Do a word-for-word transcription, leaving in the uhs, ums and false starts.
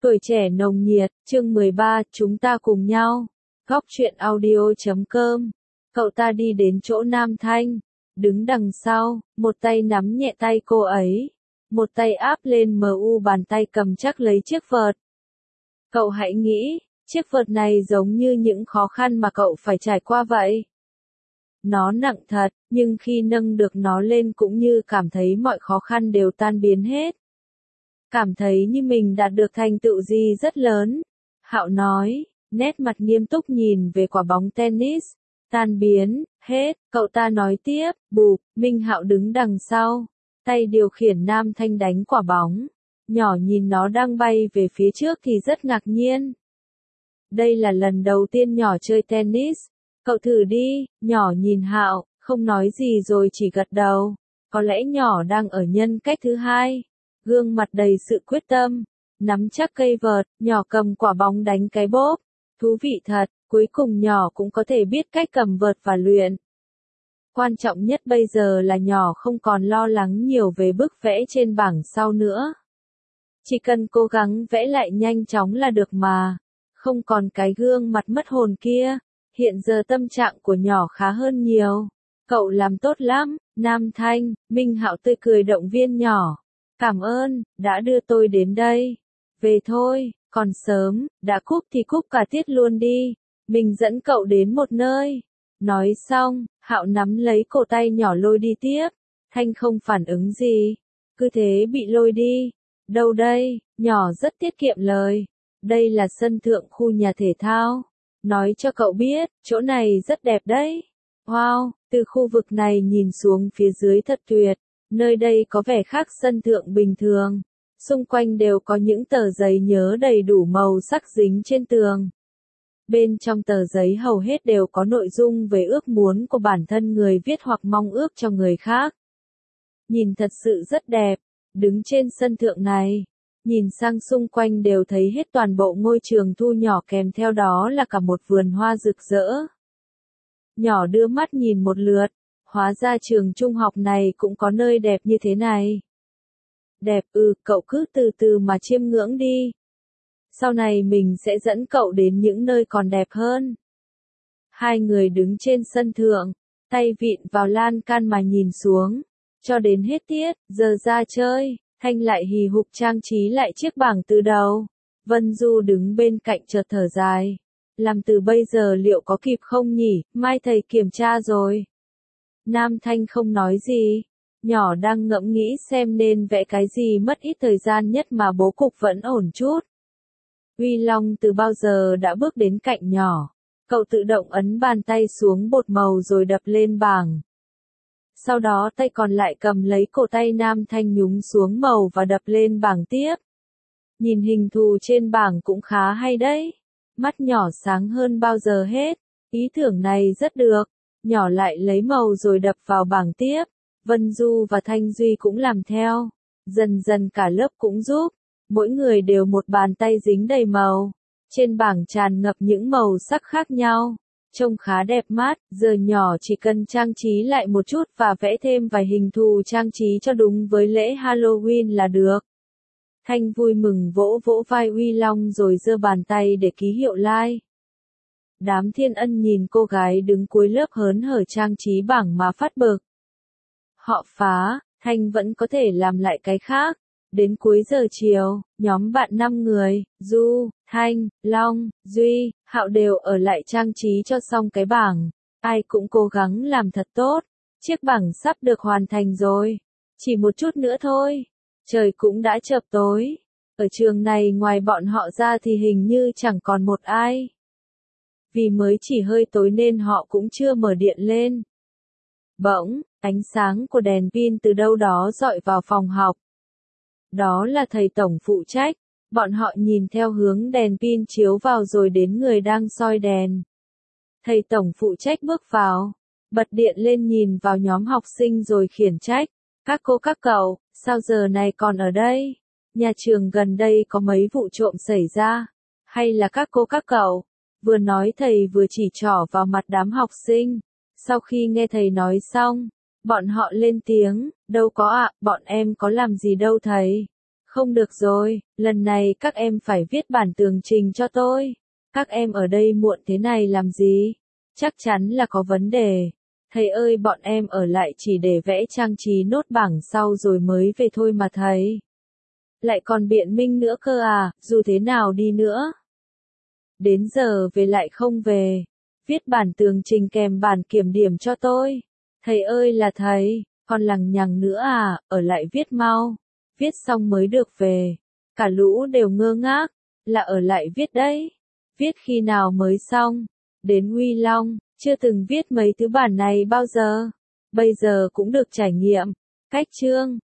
Tuổi trẻ nồng nhiệt, chương mười ba, chúng ta cùng nhau. Góc truyện audio chấm com. Cậu ta đi đến chỗ Nam Thanh, đứng đằng sau, một tay nắm nhẹ tay cô ấy, một tay áp lên mờ u bàn tay cầm chắc lấy chiếc vợt. Cậu hãy nghĩ, chiếc vợt này giống như những khó khăn mà cậu phải trải qua vậy. Nó nặng thật, nhưng khi nâng được nó lên cũng như cảm thấy mọi khó khăn đều tan biến hết. Cảm thấy như mình đạt được thành tựu gì rất lớn. Hạo nói, nét mặt nghiêm túc nhìn về quả bóng tennis. Tan biến, hết, cậu ta nói tiếp, bụp, Minh Hạo đứng đằng sau. Tay điều khiển Nam Thanh đánh quả bóng. Nhỏ nhìn nó đang bay về phía trước thì rất ngạc nhiên. Đây là lần đầu tiên nhỏ chơi tennis. Cậu thử đi, nhỏ nhìn Hạo, không nói gì rồi chỉ gật đầu. Có lẽ nhỏ đang ở nhân cách thứ hai. Gương mặt đầy sự quyết tâm, nắm chắc cây vợt, nhỏ cầm quả bóng đánh cái bốp. Thú vị thật, cuối cùng nhỏ cũng có thể biết cách cầm vợt và luyện. Quan trọng nhất bây giờ là nhỏ không còn lo lắng nhiều về bức vẽ trên bảng sau nữa. Chỉ cần cố gắng vẽ lại nhanh chóng là được mà. Không còn cái gương mặt mất hồn kia. Hiện giờ tâm trạng của nhỏ khá hơn nhiều. Cậu làm tốt lắm, Nam Thanh, Minh Hạo tươi cười động viên nhỏ. Cảm ơn, đã đưa tôi đến đây. Về thôi, còn sớm, đã cúp thì cúp cả tiết luôn đi. Mình dẫn cậu đến một nơi. Nói xong, Hạo nắm lấy cổ tay nhỏ lôi đi tiếp. Thanh không phản ứng gì. Cứ thế bị lôi đi. Đâu đây, nhỏ rất tiết kiệm lời. Đây là sân thượng khu nhà thể thao. Nói cho cậu biết, chỗ này rất đẹp đấy. Wow, từ khu vực này nhìn xuống phía dưới thật tuyệt. Nơi đây có vẻ khác sân thượng bình thường. Xung quanh đều có những tờ giấy nhớ đầy đủ màu sắc dính trên tường. Bên trong tờ giấy hầu hết đều có nội dung về ước muốn của bản thân người viết hoặc mong ước cho người khác. Nhìn thật sự rất đẹp. Đứng trên sân thượng này, nhìn sang xung quanh đều thấy hết toàn bộ ngôi trường thu nhỏ, kèm theo đó là cả một vườn hoa rực rỡ. Nhỏ đưa mắt nhìn một lượt. Hóa ra trường trung học này cũng có nơi đẹp như thế này. Đẹp ư, cậu cứ từ từ mà chiêm ngưỡng đi. Sau này mình sẽ dẫn cậu đến những nơi còn đẹp hơn. Hai người đứng trên sân thượng, tay vịn vào lan can mà nhìn xuống. Cho đến hết tiết, giờ ra chơi, Thanh lại hì hục trang trí lại chiếc bảng từ đầu. Vân Du đứng bên cạnh chợt thở dài. Làm từ bây giờ liệu có kịp không nhỉ, mai thầy kiểm tra rồi. Nam Thanh không nói gì. Nhỏ đang ngẫm nghĩ xem nên vẽ cái gì mất ít thời gian nhất mà bố cục vẫn ổn chút. Uy Long từ bao giờ đã bước đến cạnh nhỏ. Cậu tự động ấn bàn tay xuống bột màu rồi đập lên bảng. Sau đó tay còn lại cầm lấy cổ tay Nam Thanh nhúng xuống màu và đập lên bảng tiếp. Nhìn hình thù trên bảng cũng khá hay đấy. Mắt nhỏ sáng hơn bao giờ hết. Ý tưởng này rất được. Nhỏ lại lấy màu rồi đập vào bảng tiếp. Vân Du và Thanh Duy cũng làm theo. Dần dần cả lớp cũng giúp. Mỗi người đều một bàn tay dính đầy màu. Trên bảng tràn ngập những màu sắc khác nhau. Trông khá đẹp mắt. Giờ nhỏ chỉ cần trang trí lại một chút và vẽ thêm vài hình thù trang trí cho đúng với lễ Halloween là được. Thanh vui mừng vỗ vỗ vai Uy Long rồi giơ bàn tay để ký hiệu like. Đám Thiên Ân nhìn cô gái đứng cuối lớp hớn hở trang trí bảng mà phát bực. Họ phá, Thanh vẫn có thể làm lại cái khác. Đến cuối giờ chiều, nhóm bạn năm người, Du, Thanh, Long, Duy, Hạo đều ở lại trang trí cho xong cái bảng. Ai cũng cố gắng làm thật tốt. Chiếc bảng sắp được hoàn thành rồi. Chỉ một chút nữa thôi. Trời cũng đã chập tối. Ở trường này ngoài bọn họ ra thì hình như chẳng còn một ai. Vì mới chỉ hơi tối nên họ cũng chưa mở điện lên. Bỗng, ánh sáng của đèn pin từ đâu đó dọi vào phòng học. Đó là thầy tổng phụ trách. Bọn họ nhìn theo hướng đèn pin chiếu vào rồi đến người đang soi đèn. Thầy tổng phụ trách bước vào, bật điện lên nhìn vào nhóm học sinh rồi khiển trách. Các cô các cậu, sao giờ này còn ở đây? Nhà trường gần đây có mấy vụ trộm xảy ra? Hay là các cô các cậu? Vừa nói thầy vừa chỉ trỏ vào mặt đám học sinh. Sau khi nghe thầy nói xong, bọn họ lên tiếng, đâu có ạ, bọn em có làm gì đâu thầy. Không được rồi, lần này các em phải viết bản tường trình cho tôi. Các em ở đây muộn thế này làm gì? Chắc chắn là có vấn đề. Thầy ơi, bọn em ở lại chỉ để vẽ trang trí nốt bảng sau rồi mới về thôi mà thầy. Lại còn biện minh nữa cơ à, dù thế nào đi nữa. Đến giờ về lại không về. Viết bản tường trình kèm bản kiểm điểm cho tôi. Thầy ơi là thầy, còn lằng nhằng nữa à, ở lại viết mau. Viết xong mới được về. Cả lũ đều ngơ ngác, là ở lại viết đấy. Viết khi nào mới xong? Đến Huy Long, chưa từng viết mấy thứ bản này bao giờ. Bây giờ cũng được trải nghiệm. Cách chương.